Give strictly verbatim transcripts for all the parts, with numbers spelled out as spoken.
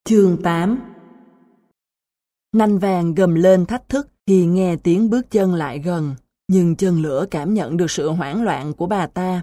Chương tám. Nanh vàng gầm lên thách thức khi nghe tiếng bước chân lại gần, nhưng chân lửa cảm nhận được sự hoảng loạn của bà ta.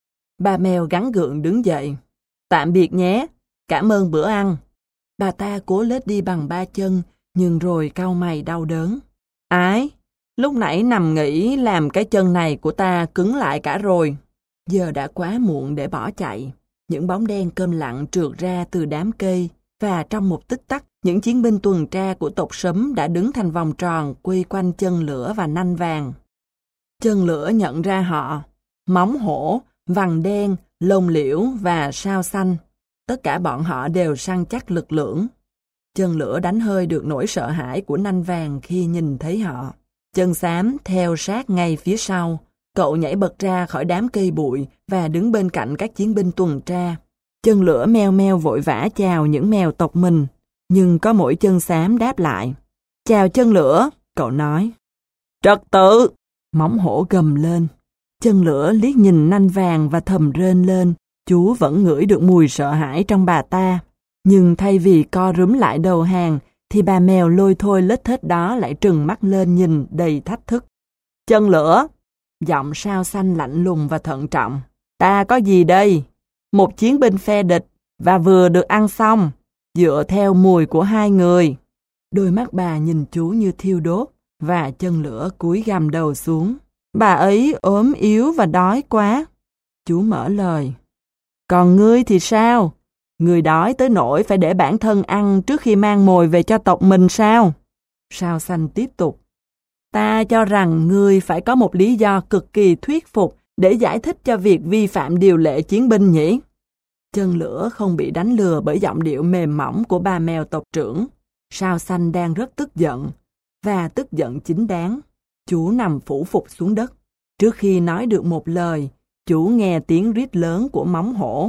Bà mèo gắng gượng đứng dậy. Tạm biệt nhé, cảm ơn bữa ăn. Bà ta cố lết đi bằng ba chân, nhưng rồi cau mày đau đớn. Ái, lúc nãy nằm nghỉ làm cái chân này của ta cứng lại cả rồi. Giờ đã quá muộn để bỏ chạy. Những bóng đen câm lặng trượt ra từ đám cây, và trong một tích tắc, những chiến binh tuần tra của tộc Sấm đã đứng thành vòng tròn quây quanh chân lửa và nanh vàng. Chân lửa nhận ra họ, móng hổ, vằn đen, lông liễu và sao xanh. Tất cả bọn họ đều săn chắc lực lưỡng. Chân lửa đánh hơi được nỗi sợ hãi của nanh vàng khi nhìn thấy họ. Chân xám theo sát ngay phía sau. Cậu nhảy bật ra khỏi đám cây bụi và đứng bên cạnh các chiến binh tuần tra. Chân lửa meo meo vội vã chào những mèo tộc mình, nhưng có mỗi chân xám đáp lại. Chào chân lửa, cậu nói. Trật tự! Móng hổ gầm lên. Chân lửa liếc nhìn nanh vàng và thầm rên lên. Chú vẫn ngửi được mùi sợ hãi trong bà ta. Nhưng thay vì co rúm lại đầu hàng, thì bà mèo lôi thôi lết thết đó lại trừng mắt lên nhìn đầy thách thức. Chân lửa! Giọng sao xanh lạnh lùng và thận trọng. Ta có gì đây? Một chiến binh phe địch và vừa được ăn xong, dựa theo mùi của hai người. Đôi mắt bà nhìn chú như thiêu đốt, và chân lửa cúi gằm đầu xuống. Bà ấy ốm yếu và đói quá. Chú mở lời. Còn ngươi thì sao? Ngươi đói tới nỗi phải để bản thân ăn trước khi mang mồi về cho tộc mình sao? Sao xanh tiếp tục. Ta cho rằng ngươi phải có một lý do cực kỳ thuyết phục để giải thích cho việc vi phạm điều lệ chiến binh nhỉ? Chân lửa không bị đánh lừa bởi giọng điệu mềm mỏng của bà mèo tộc trưởng. Sao xanh đang rất tức giận, và tức giận chính đáng. Chú nằm phủ phục xuống đất. Trước khi nói được một lời, chú nghe tiếng rít lớn của móng hổ.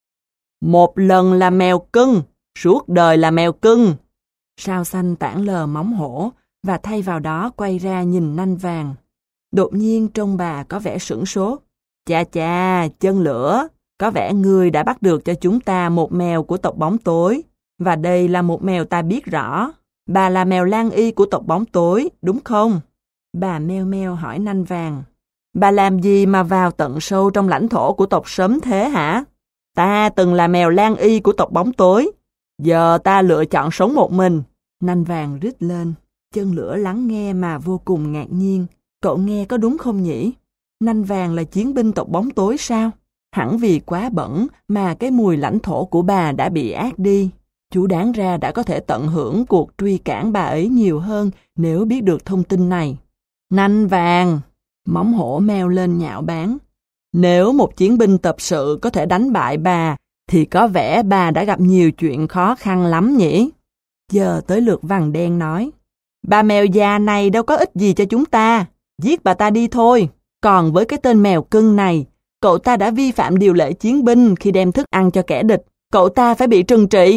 Một lần là mèo cưng, suốt đời là mèo cưng. Sao xanh tản lờ móng hổ, và thay vào đó quay ra nhìn nanh vàng. Đột nhiên trông bà có vẻ sửng sốt. Chà chà, chân lửa, có vẻ ngươi đã bắt được cho chúng ta một mèo của tộc bóng tối. Và đây là một mèo ta biết rõ. Bà là mèo lang y của tộc bóng tối, đúng không? Bà meo meo hỏi nanh vàng. Bà làm gì mà vào tận sâu trong lãnh thổ của tộc Sấm thế hả? Ta từng là mèo lang y của tộc bóng tối. Giờ ta lựa chọn sống một mình. Nanh vàng rít lên. Chân lửa lắng nghe mà vô cùng ngạc nhiên. Cậu nghe có đúng không nhỉ? Nanh vàng là chiến binh tộc bóng tối sao? Hẳn vì quá bẩn mà cái mùi lãnh thổ của bà đã bị át đi. Chú đáng ra đã có thể tận hưởng cuộc truy cản bà ấy nhiều hơn nếu biết được thông tin này. Nanh vàng! Móng hổ meo lên nhạo báng. Nếu một chiến binh tập sự có thể đánh bại bà, thì có vẻ bà đã gặp nhiều chuyện khó khăn lắm nhỉ? Giờ tới lượt vằn đen nói. Bà mèo già này đâu có ích gì cho chúng ta. Giết bà ta đi thôi. Còn với cái tên mèo cưng này, cậu ta đã vi phạm điều lệ chiến binh khi đem thức ăn cho kẻ địch. Cậu ta phải bị trừng trị.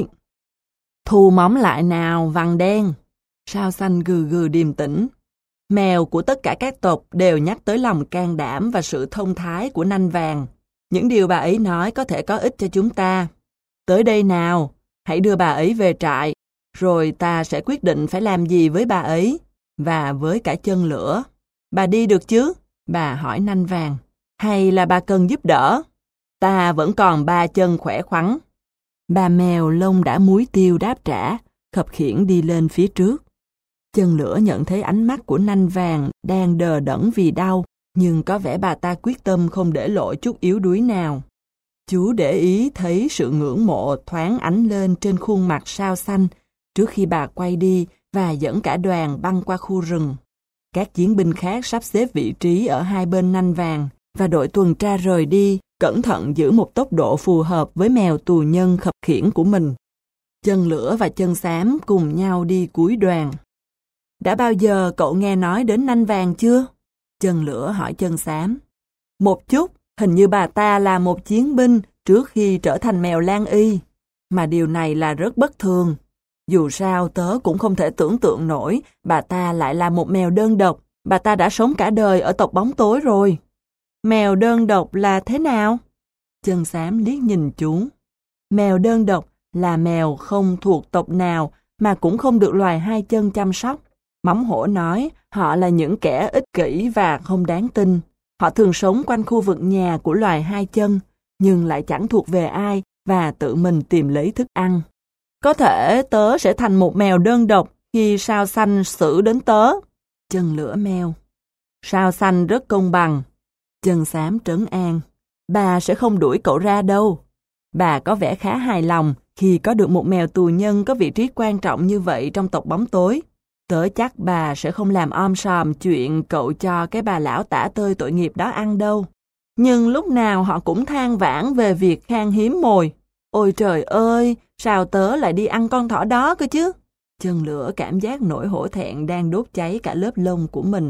Thu móng lại nào, vằn đen. Sao xanh gừ gừ điềm tĩnh. Mèo của tất cả các tộc đều nhắc tới lòng can đảm và sự thông thái của nanh vàng. Những điều bà ấy nói có thể có ích cho chúng ta. Tới đây nào, hãy đưa bà ấy về trại, rồi ta sẽ quyết định phải làm gì với bà ấy, và với cả chân lửa. Bà đi được chứ? Bà hỏi nanh vàng. Hay là bà cần giúp đỡ? Ta vẫn còn ba chân khỏe khoắn. Bà mèo lông đã muối tiêu đáp trả, khập khiễng đi lên phía trước. Chân lửa nhận thấy ánh mắt của nanh vàng đang đờ đẫn vì đau, nhưng có vẻ bà ta quyết tâm không để lộ chút yếu đuối nào. Chú để ý thấy sự ngưỡng mộ thoáng ánh lên trên khuôn mặt sao xanh trước khi bà quay đi và dẫn cả đoàn băng qua khu rừng. Các chiến binh khác sắp xếp vị trí ở hai bên nanh vàng, và đội tuần tra rời đi, cẩn thận giữ một tốc độ phù hợp với mèo tù nhân khập khiễng của mình. Chân lửa và chân xám cùng nhau đi cuối đoàn. Đã bao giờ cậu nghe nói đến nanh vàng chưa? Chân lửa hỏi chân xám. Một chút, hình như bà ta là một chiến binh trước khi trở thành mèo lang y. Mà điều này là rất bất thường. Dù sao tớ cũng không thể tưởng tượng nổi bà ta lại là một mèo đơn độc. Bà ta đã sống cả đời ở tộc bóng tối rồi. Mèo đơn độc là thế nào? Chân xám liếc nhìn chú. Mèo đơn độc là mèo không thuộc tộc nào mà cũng không được loài hai chân chăm sóc. Móng hổ nói họ là những kẻ ích kỷ và không đáng tin. Họ thường sống quanh khu vực nhà của loài hai chân, nhưng lại chẳng thuộc về ai và tự mình tìm lấy thức ăn. Có thể tớ sẽ thành một mèo đơn độc khi sao xanh xử đến tớ. Chân lửa meo. Sao xanh rất công bằng. Chân xám trấn an. Bà sẽ không đuổi cậu ra đâu. Bà có vẻ khá hài lòng khi có được một mèo tù nhân có vị trí quan trọng như vậy trong tộc bóng tối. Tớ chắc bà sẽ không làm om sòm chuyện cậu cho cái bà lão tả tơi tội nghiệp đó ăn đâu. Nhưng lúc nào họ cũng than vãn về việc khan hiếm mồi. Ôi trời ơi, sao tớ lại đi ăn con thỏ đó cơ chứ? Chân lửa cảm giác nỗi hổ thẹn đang đốt cháy cả lớp lông của mình.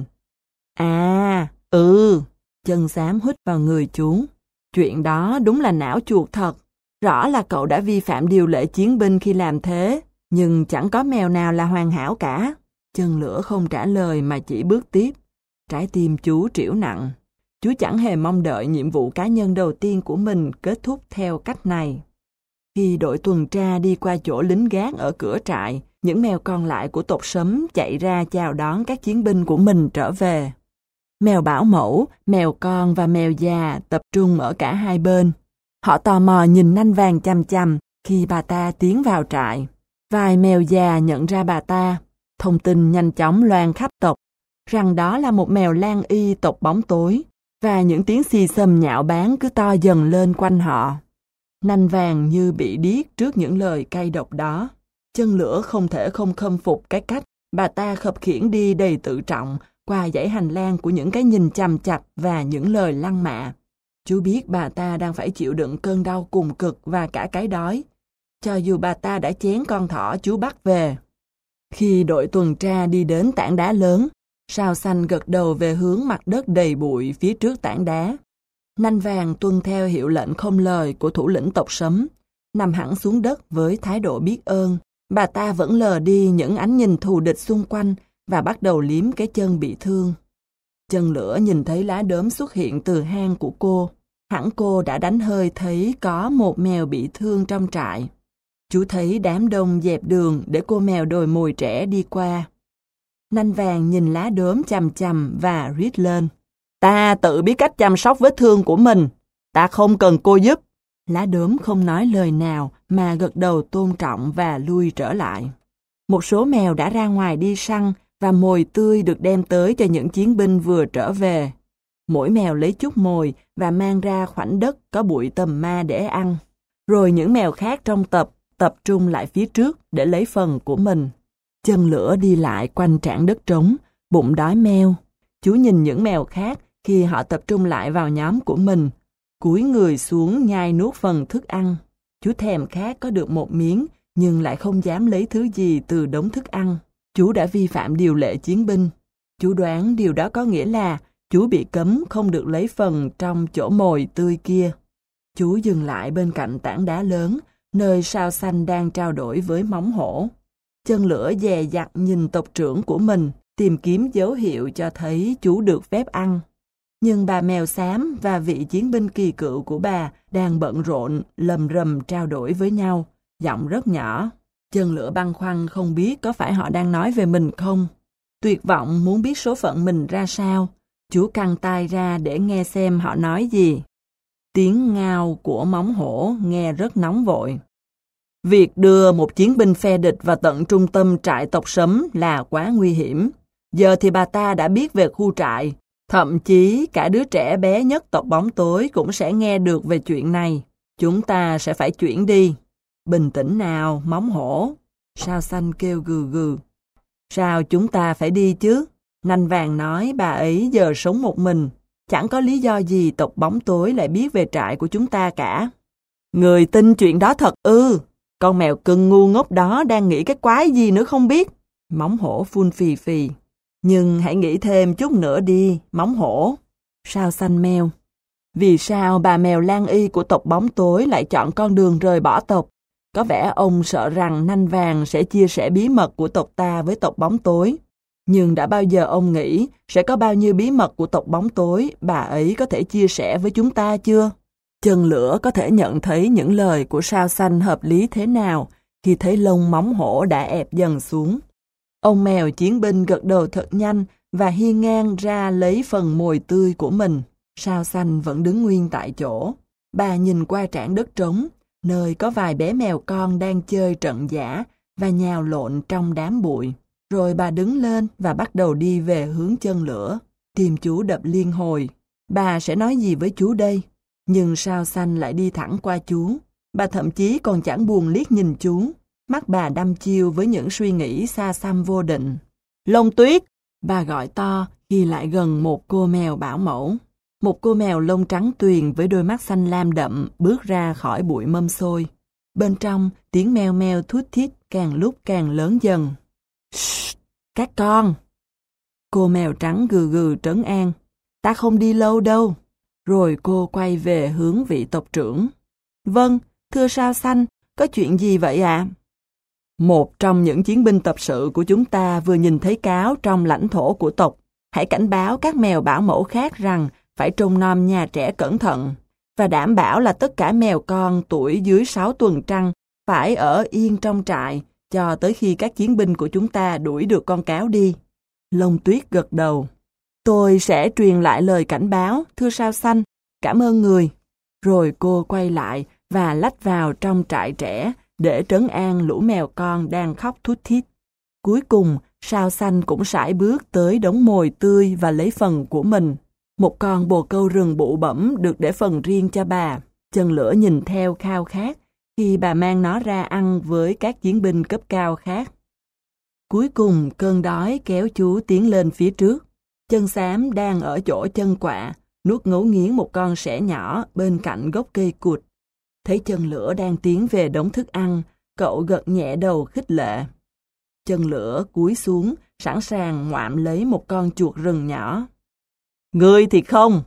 À, ừ, chân xám hít vào người chú. Chuyện đó đúng là não chuột thật. Rõ là cậu đã vi phạm điều lệ chiến binh khi làm thế, nhưng chẳng có mèo nào là hoàn hảo cả. Chân lửa không trả lời mà chỉ bước tiếp. Trái tim chú trĩu nặng. Chú chẳng hề mong đợi nhiệm vụ cá nhân đầu tiên của mình kết thúc theo cách này. Khi đội tuần tra đi qua chỗ lính gác ở cửa trại, những mèo còn lại của tộc Sấm chạy ra chào đón các chiến binh của mình trở về. Mèo bảo mẫu, mèo con và mèo già tập trung ở cả hai bên. Họ tò mò nhìn nanh vàng chằm chằm khi bà ta tiến vào trại. Vài mèo già nhận ra bà ta. Thông tin nhanh chóng loan khắp tộc rằng đó là một mèo lang y tộc bóng tối, và những tiếng xì xầm nhạo báng cứ to dần lên quanh họ. Nanh vàng như bị điếc trước những lời cay độc đó. Chân lửa không thể không khâm phục cái cách bà ta khập khiễng đi đầy tự trọng qua dãy hành lang của những cái nhìn chằm chặp và những lời lăng mạ. Chú biết bà ta đang phải chịu đựng cơn đau cùng cực và cả cái đói, cho dù bà ta đã chén con thỏ chú bắt về. Khi đội tuần tra đi đến tảng đá lớn, sao xanh gật đầu về hướng mặt đất đầy bụi phía trước tảng đá. Nanh vàng tuân theo hiệu lệnh không lời của thủ lĩnh tộc Sấm, nằm hẳn xuống đất với thái độ biết ơn. Bà ta vẫn lờ đi những ánh nhìn thù địch xung quanh và bắt đầu liếm cái chân bị thương. Chân lửa nhìn thấy lá đốm xuất hiện từ hang của cô. Hẳn cô đã đánh hơi thấy có một mèo bị thương trong trại. Chú thấy đám đông dẹp đường để cô mèo đồi mồi trẻ đi qua. Nanh vàng nhìn lá đốm chằm chằm và rít lên. Ta tự biết cách chăm sóc vết thương của mình. Ta không cần cô giúp. Lá đốm không nói lời nào mà gật đầu tôn trọng và lui trở lại. Một số mèo đã ra ngoài đi săn và mồi tươi được đem tới cho những chiến binh vừa trở về. Mỗi mèo lấy chút mồi và mang ra khoảnh đất có bụi tầm ma để ăn. Rồi những mèo khác trong tập tập trung lại phía trước để lấy phần của mình. Chân lửa đi lại quanh trảng đất trống, bụng đói meo. Chú nhìn những mèo khác khi họ tập trung lại vào nhóm của mình, cúi người xuống nhai nuốt phần thức ăn. Chú thèm khát có được một miếng, nhưng lại không dám lấy thứ gì từ đống thức ăn. Chú đã vi phạm điều lệ chiến binh. Chú đoán điều đó có nghĩa là chú bị cấm không được lấy phần trong chỗ mồi tươi kia. Chú dừng lại bên cạnh tảng đá lớn, nơi sao xanh đang trao đổi với móng hổ. Chân lửa dè dặt nhìn tộc trưởng của mình, tìm kiếm dấu hiệu cho thấy chú được phép ăn. Nhưng bà mèo xám và vị chiến binh kỳ cựu của bà đang bận rộn, lầm rầm trao đổi với nhau, giọng rất nhỏ. Chân lửa băn khoăn không biết có phải họ đang nói về mình không. Tuyệt vọng muốn biết số phận mình ra sao. Chú căng tai ra để nghe xem họ nói gì. Tiếng ngao của móng hổ nghe rất nóng vội. Việc đưa một chiến binh phe địch vào tận trung tâm trại tộc Sấm là quá nguy hiểm. Giờ thì bà ta đã biết về khu trại. Thậm chí cả đứa trẻ bé nhất tộc bóng tối cũng sẽ nghe được về chuyện này. Chúng ta sẽ phải chuyển đi. Bình tĩnh nào, móng hổ. Sao xanh kêu gừ gừ. Sao chúng ta phải đi chứ? Nanh vàng nói bà ấy giờ sống một mình. Chẳng có lý do gì tộc bóng tối lại biết về trại của chúng ta cả. Người tin chuyện đó thật ư? Con mèo cưng ngu ngốc đó đang nghĩ cái quái gì nữa không biết. Móng hổ phun phì phì. Nhưng hãy nghĩ thêm chút nữa đi, móng hổ. Sao xanh meo. Vì sao bà mèo lang y của tộc bóng tối lại chọn con đường rời bỏ tộc? Có vẻ ông sợ rằng nanh vàng sẽ chia sẻ bí mật của tộc ta với tộc bóng tối. Nhưng đã bao giờ ông nghĩ sẽ có bao nhiêu bí mật của tộc bóng tối bà ấy có thể chia sẻ với chúng ta chưa? Chân lửa có thể nhận thấy những lời của sao xanh hợp lý thế nào khi thấy lông móng hổ đã ẹp dần xuống. Ông mèo chiến binh gật đầu thật nhanh và hiên ngang ra lấy phần mồi tươi của mình. Sao xanh vẫn đứng nguyên tại chỗ. Bà nhìn qua trảng đất trống, nơi có vài bé mèo con đang chơi trận giả và nhào lộn trong đám bụi. Rồi bà đứng lên và bắt đầu đi về hướng chân lửa. Tim chú đập liên hồi. Bà sẽ nói gì với chú đây? Nhưng sao xanh lại đi thẳng qua chú. Bà thậm chí còn chẳng buồn liếc nhìn chú. Mắt bà đăm chiêu với những suy nghĩ xa xăm vô định. Lông Tuyết! Bà gọi to khi lại gần một cô mèo bảo mẫu. Một cô mèo lông trắng tuyền với đôi mắt xanh lam đậm bước ra khỏi bụi mâm xôi. Bên trong, tiếng meo meo thút thít càng lúc càng lớn dần. Shh! Các con! Cô mèo trắng gừ gừ trấn an. Ta không đi lâu đâu. Rồi cô quay về hướng vị tộc trưởng. Vâng, thưa sao xanh, có chuyện gì vậy ạ? À? Một trong những chiến binh tập sự của chúng ta vừa nhìn thấy cáo trong lãnh thổ của tộc. Hãy cảnh báo các mèo bảo mẫu khác rằng phải trông nom nhà trẻ cẩn thận và đảm bảo là tất cả mèo con tuổi dưới sáu tuần trăng phải ở yên trong trại cho tới khi các chiến binh của chúng ta đuổi được con cáo đi. Lông Tuyết gật đầu. Tôi sẽ truyền lại lời cảnh báo, thưa sao xanh, cảm ơn người. Rồi cô quay lại và lách vào trong trại trẻ để trấn an lũ mèo con đang khóc thút thít. Cuối cùng, sao xanh cũng sải bước tới đống mồi tươi và lấy phần của mình. Một con bồ câu rừng bụ bẫm được để phần riêng cho bà. Chân lửa nhìn theo khao khát khi bà mang nó ra ăn với các chiến binh cấp cao khác. Cuối cùng, cơn đói kéo chú tiến lên phía trước. Chân xám đang ở chỗ chân quạ, nuốt ngấu nghiến một con sẻ nhỏ bên cạnh gốc cây cụt. Thấy chân lửa đang tiến về đống thức ăn, cậu gật nhẹ đầu khích lệ. Chân lửa cúi xuống, sẵn sàng ngoạm lấy một con chuột rừng nhỏ. Ngươi thì không!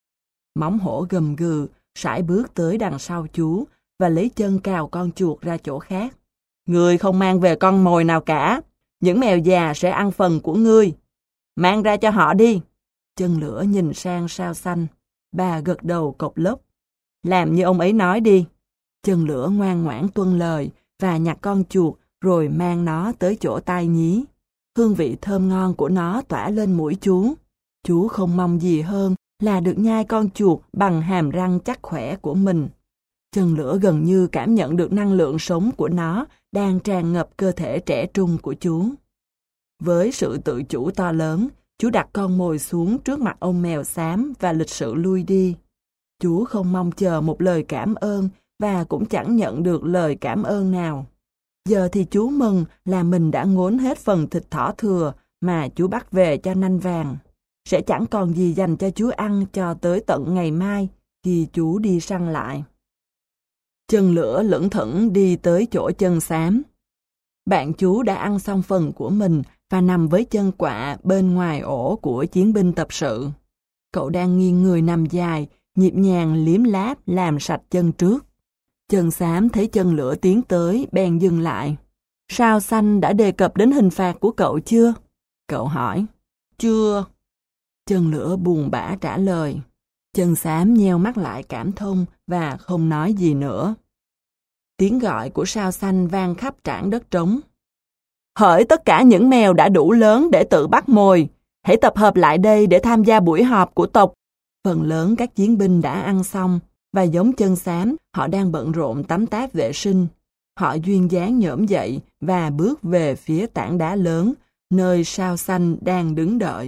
Móng hổ gầm gừ, sải bước tới đằng sau chú và lấy chân cào con chuột ra chỗ khác. Ngươi không mang về con mồi nào cả. Những mèo già sẽ ăn phần của ngươi. Mang ra cho họ đi. Chân lửa nhìn sang sao xanh. Bà gật đầu cộc lốc. Làm như ông ấy nói đi. Chân lửa ngoan ngoãn tuân lời và nhặt con chuột rồi mang nó tới chỗ tai nhí. Hương vị thơm ngon của nó tỏa lên mũi chú. Chú không mong gì hơn là được nhai con chuột bằng hàm răng chắc khỏe của mình. Chân lửa gần như cảm nhận được năng lượng sống của nó đang tràn ngập cơ thể trẻ trung của chú. Với sự tự chủ to lớn, chú đặt con mồi xuống trước mặt ông mèo xám và lịch sự lui đi. Chú không mong chờ một lời cảm ơn và cũng chẳng nhận được lời cảm ơn nào. Giờ thì chú mừng là mình đã ngốn hết phần thịt thỏ thừa mà chú bắt về cho nanh vàng. Sẽ chẳng còn gì dành cho chú ăn cho tới tận ngày mai khi chú đi săn lại. Chân lửa lững thững đi tới chỗ chân xám. Bạn chú đã ăn xong phần của mình và nằm với chân quạ bên ngoài ổ của chiến binh tập sự. Cậu đang nghiêng người nằm dài, nhịp nhàng liếm láp làm sạch chân trước. Chân xám thấy chân lửa tiến tới, bèn dừng lại. Sao xanh đã đề cập đến hình phạt của cậu chưa? Cậu hỏi. Chưa. Chân lửa buồn bã trả lời. Chân xám nheo mắt lại cảm thông và không nói gì nữa. Tiếng gọi của sao xanh vang khắp trảng đất trống. Hỡi tất cả những mèo đã đủ lớn để tự bắt mồi, hãy tập hợp lại đây để tham gia buổi họp của tộc. Phần lớn các chiến binh đã ăn xong, và giống chân xám, họ đang bận rộn tắm táp vệ sinh. Họ duyên dáng nhổm dậy và bước về phía tảng đá lớn, nơi sao xanh đang đứng đợi.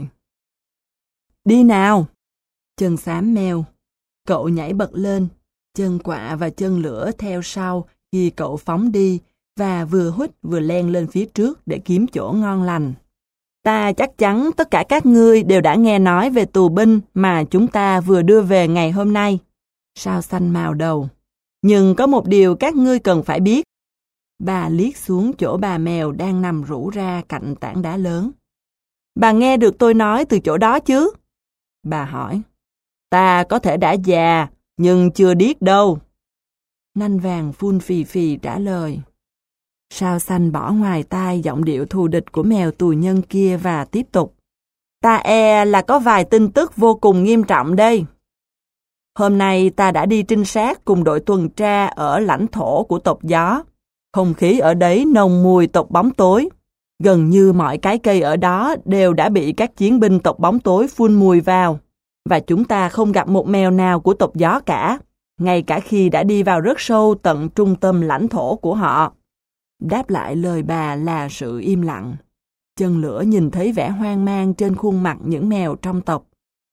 Đi nào! Chân xám meo. Cậu nhảy bật lên, chân quạ và chân lửa theo sau khi cậu phóng đi, và vừa hút vừa len lên phía trước để kiếm chỗ ngon lành. Ta chắc chắn tất cả các ngươi đều đã nghe nói về tù binh mà chúng ta vừa đưa về ngày hôm nay. Sao xanh mào đầu. Nhưng có một điều các ngươi cần phải biết. Bà liếc xuống chỗ bà mèo đang nằm rũ ra cạnh tảng đá lớn. Bà nghe được tôi nói từ chỗ đó chứ? Bà hỏi. Ta có thể đã già, nhưng chưa điếc đâu. Nanh vàng phun phì phì trả lời. Sao xanh bỏ ngoài tai giọng điệu thù địch của mèo tù nhân kia và tiếp tục. Ta e là có vài tin tức vô cùng nghiêm trọng đây. Hôm nay ta đã đi trinh sát cùng đội tuần tra ở lãnh thổ của tộc gió. Không khí ở đấy nồng mùi tộc bóng tối. Gần như mọi cái cây ở đó đều đã bị các chiến binh tộc bóng tối phun mùi vào. Và chúng ta không gặp một mèo nào của tộc gió cả, ngay cả khi đã đi vào rất sâu tận trung tâm lãnh thổ của họ. Đáp lại lời bà là sự im lặng. Chân lửa nhìn thấy vẻ hoang mang trên khuôn mặt những mèo trong tộc.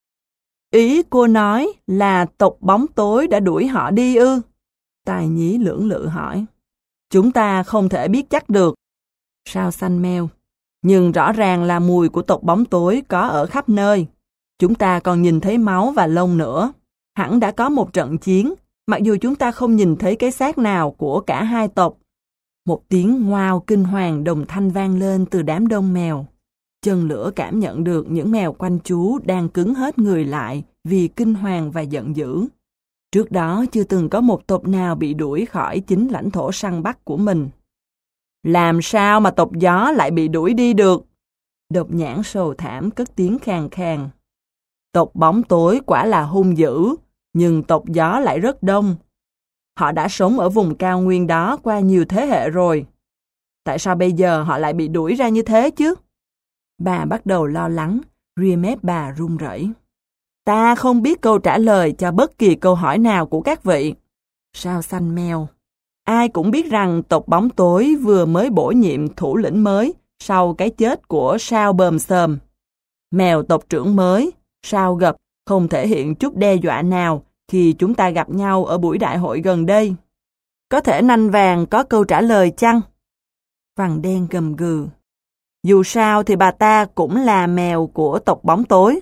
Ý cô nói là tộc bóng tối đã đuổi họ đi ư? Tài nhí lưỡng lự hỏi. Chúng ta không thể biết chắc được. Sao xanh meo. Nhưng rõ ràng là mùi của tộc bóng tối có ở khắp nơi. Chúng ta còn nhìn thấy máu và lông nữa. Hẳn đã có một trận chiến, mặc dù chúng ta không nhìn thấy cái xác nào của cả hai tộc. Một tiếng ngoao kinh hoàng đồng thanh vang lên từ đám đông mèo. Chân lửa cảm nhận được những mèo quanh chú đang cứng hết người lại vì kinh hoàng và giận dữ. Trước đó chưa từng có một tộc nào bị đuổi khỏi chính lãnh thổ săn bắt của mình. Làm sao mà tộc gió lại bị đuổi đi được? Độc nhãn sầu thảm cất tiếng khàn khàn. Tộc bóng tối quả là hung dữ, nhưng tộc gió lại rất đông. Họ đã sống ở vùng cao nguyên đó qua nhiều thế hệ rồi. Tại sao bây giờ họ lại bị đuổi ra như thế chứ? Bà bắt đầu lo lắng, ria mép bà run rẩy. Ta không biết câu trả lời cho bất kỳ câu hỏi nào của các vị. Sao xanh meo. Ai cũng biết rằng tộc bóng tối vừa mới bổ nhiệm thủ lĩnh mới sau cái chết của sao bờm sờm. Mèo tộc trưởng mới, sao gập, không thể hiện chút đe dọa nào khi chúng ta gặp nhau ở buổi đại hội gần đây. Có thể nanh vàng có câu trả lời chăng? Vằn đen gầm gừ. Dù sao thì bà ta cũng là mèo của tộc bóng tối.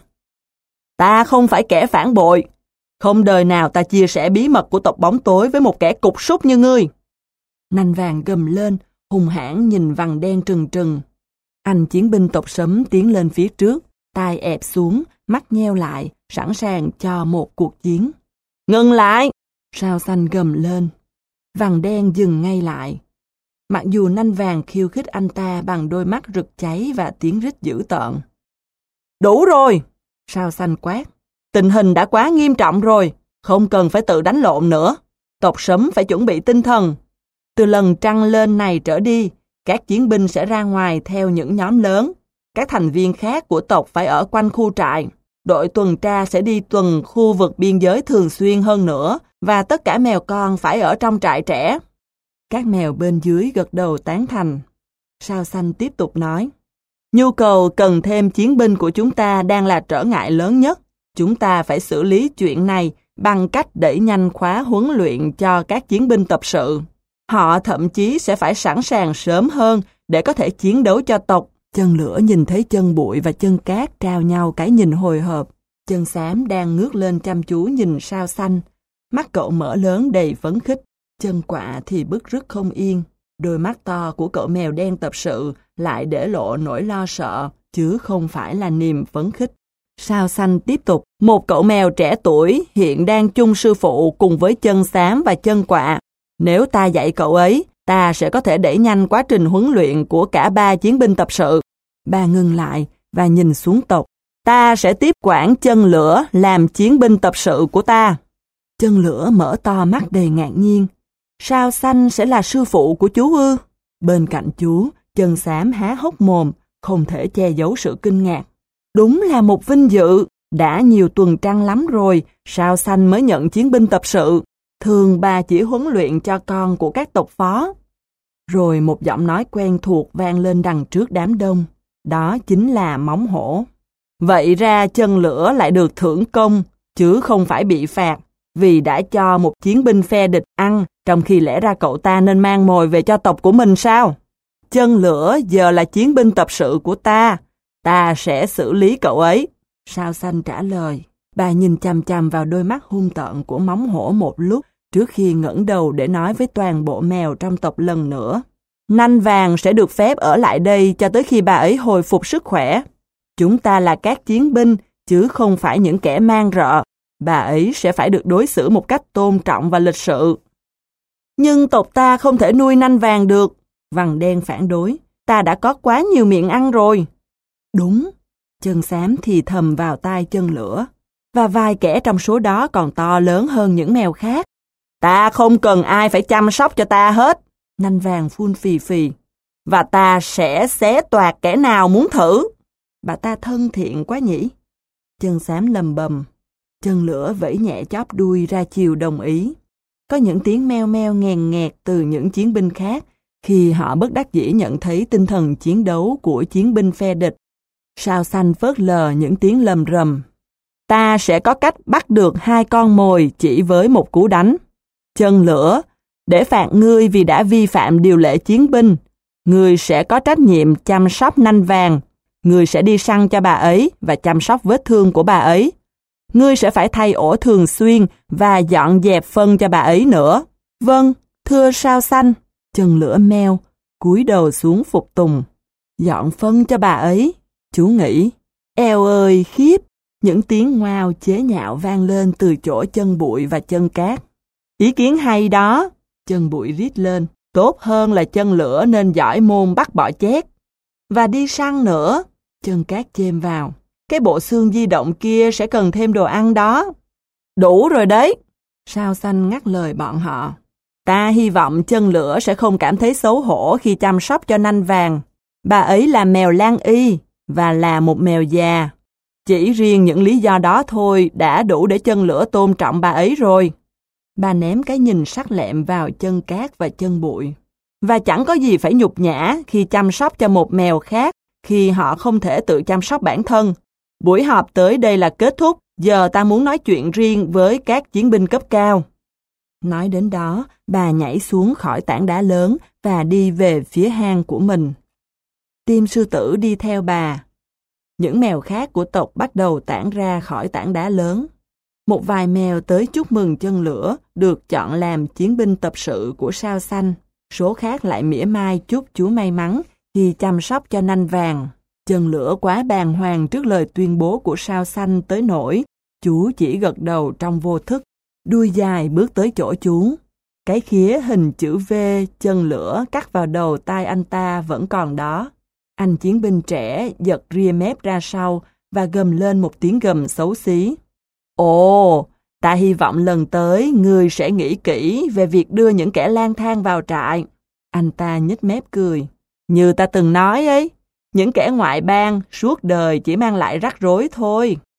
Ta không phải kẻ phản bội. Không đời nào ta chia sẻ bí mật của tộc bóng tối với một kẻ cục súc như ngươi. Nanh vàng gầm lên, hung hãn nhìn vằn đen trừng trừng. Anh chiến binh tộc sấm tiến lên phía trước, tai ẹp xuống, mắt nheo lại, sẵn sàng cho một cuộc chiến. Ngừng lại! Sao xanh gầm lên. Vằn đen dừng ngay lại. Mặc dù nanh vàng khiêu khích anh ta bằng đôi mắt rực cháy và tiếng rít dữ tợn. Đủ rồi! Sao xanh quát. Tình hình đã quá nghiêm trọng rồi, không cần phải tự đánh lộn nữa. Tộc sấm phải chuẩn bị tinh thần. Từ lần trăng lên này trở đi, các chiến binh sẽ ra ngoài theo những nhóm lớn. Các thành viên khác của tộc phải ở quanh khu trại. Đội tuần tra sẽ đi tuần khu vực biên giới thường xuyên hơn nữa, và tất cả mèo con phải ở trong trại trẻ. Các mèo bên dưới gật đầu tán thành. Sao xanh tiếp tục nói. Nhu cầu cần thêm chiến binh của chúng ta đang là trở ngại lớn nhất. Chúng ta phải xử lý chuyện này bằng cách đẩy nhanh khóa huấn luyện cho các chiến binh tập sự. Họ thậm chí sẽ phải sẵn sàng sớm hơn để có thể chiến đấu cho tộc. Chân lửa nhìn thấy chân bụi và chân cát trao nhau cái nhìn hồi hộp. Chân xám đang ngước lên chăm chú nhìn sao xanh. Mắt cậu mở lớn đầy phấn khích. Chân quạ thì bứt rứt không yên. Đôi mắt to của cậu mèo đen tập sự lại để lộ nỗi lo sợ, chứ không phải là niềm phấn khích. Sao xanh tiếp tục. Một cậu mèo trẻ tuổi hiện đang chung sư phụ cùng với chân xám và chân quạ. Nếu ta dạy cậu ấy, ta sẽ có thể đẩy nhanh quá trình huấn luyện của cả ba chiến binh tập sự. Bà ngừng lại và nhìn xuống tộc. Ta sẽ tiếp quản chân lửa làm chiến binh tập sự của ta. Chân lửa mở to mắt đầy ngạc nhiên. Sao xanh sẽ là sư phụ của chú ư? Bên cạnh chú, chân xám há hốc mồm, không thể che giấu sự kinh ngạc. Đúng là một vinh dự. Đã nhiều tuần trăng lắm rồi, sao xanh mới nhận chiến binh tập sự. Thường bà chỉ huấn luyện cho con của các tộc phó. Rồi một giọng nói quen thuộc vang lên đằng trước đám đông. Đó chính là Móng Hổ. Vậy ra chân lửa lại được thưởng công, chứ không phải bị phạt, vì đã cho một chiến binh phe địch ăn, trong khi lẽ ra cậu ta nên mang mồi về cho tộc của mình sao? Chân lửa giờ là chiến binh tập sự của ta, ta sẽ xử lý cậu ấy. Sao xanh trả lời. Bà nhìn chằm chằm vào đôi mắt hung tợn của Móng Hổ một lúc, trước khi ngẩng đầu để nói với toàn bộ mèo trong tộc lần nữa. Nanh vàng sẽ được phép ở lại đây cho tới khi bà ấy hồi phục sức khỏe. Chúng ta là các chiến binh, chứ không phải những kẻ mang rợ. Bà ấy sẽ phải được đối xử một cách tôn trọng và lịch sự. Nhưng tộc ta không thể nuôi nanh vàng được. Vằn đen phản đối. Ta đã có quá nhiều miệng ăn rồi. Đúng. Chân xám thì thầm vào tai chân lửa. và vài kẻ trong số đó còn to lớn hơn những mèo khác. Ta không cần ai phải chăm sóc cho ta hết, nanh vàng phun phì phì, và ta sẽ xé toạc kẻ nào muốn thử. Bà ta thân thiện quá nhỉ? Chân xám lầm bầm. Chân lửa vẫy nhẹ chóp đuôi ra chiều đồng ý. Có những tiếng meo meo nghèn nghẹt từ những chiến binh khác khi họ bất đắc dĩ nhận thấy tinh thần chiến đấu của chiến binh phe địch. Sao xanh phớt lờ những tiếng lầm rầm. Ta sẽ có cách bắt được hai con mồi chỉ với một cú đánh. Chân lửa, để phạt ngươi vì đã vi phạm điều lệ chiến binh, ngươi sẽ có trách nhiệm chăm sóc nanh vàng. Ngươi sẽ đi săn cho bà ấy và chăm sóc vết thương của bà ấy. Ngươi sẽ phải thay ổ thường xuyên và dọn dẹp phân cho bà ấy nữa. Vâng, thưa sao xanh. Chân lửa meo, cúi đầu xuống phục tùng. Dọn phân cho bà ấy. Chú nghĩ, eo ơi khiếp. Những tiếng ngoao chế nhạo vang lên từ chỗ chân bụi và chân cát. Ý kiến hay đó. Chân bụi rít lên. Tốt hơn là chân lửa nên giỏi môn bắt bọ chét. Và đi săn nữa. Chân cát chêm vào. Cái bộ xương di động kia sẽ cần thêm đồ ăn đó. Đủ rồi đấy. Sao xanh ngắt lời bọn họ. Ta hy vọng chân lửa sẽ không cảm thấy xấu hổ khi chăm sóc cho nanh vàng. Bà ấy là mèo Lan Y và là một mèo già. Chỉ riêng những lý do đó thôi đã đủ để chân lửa tôn trọng bà ấy rồi. Bà ném cái nhìn sắc lẹm vào chân cát và chân bụi. Và chẳng có gì phải nhục nhã khi chăm sóc cho một mèo khác khi họ không thể tự chăm sóc bản thân. Buổi họp tới đây là kết thúc, giờ ta muốn nói chuyện riêng với các chiến binh cấp cao. Nói đến đó, bà nhảy xuống khỏi tảng đá lớn và đi về phía hang của mình. Tim sư tử đi theo bà. Những mèo khác của tộc bắt đầu tản ra khỏi tảng đá lớn. Một vài mèo tới chúc mừng chân lửa được chọn làm chiến binh tập sự của sao xanh. Số khác lại mỉa mai chúc chú may mắn khi chăm sóc cho nanh vàng. Chân lửa quá bàng hoàng trước lời tuyên bố của sao xanh tới nỗi chú chỉ gật đầu trong vô thức. Đuôi dài bước tới chỗ chú. Cái khía hình chữ V chân lửa cắt vào đầu tai anh ta vẫn còn đó. Anh chiến binh trẻ giật ria mép ra sau và gầm lên một tiếng gầm xấu xí. Ồ, ta hy vọng lần tới ngươi sẽ nghĩ kỹ về việc đưa những kẻ lang thang vào trại. Anh ta nhếch mép cười. Như ta từng nói ấy, những kẻ ngoại bang suốt đời chỉ mang lại rắc rối thôi.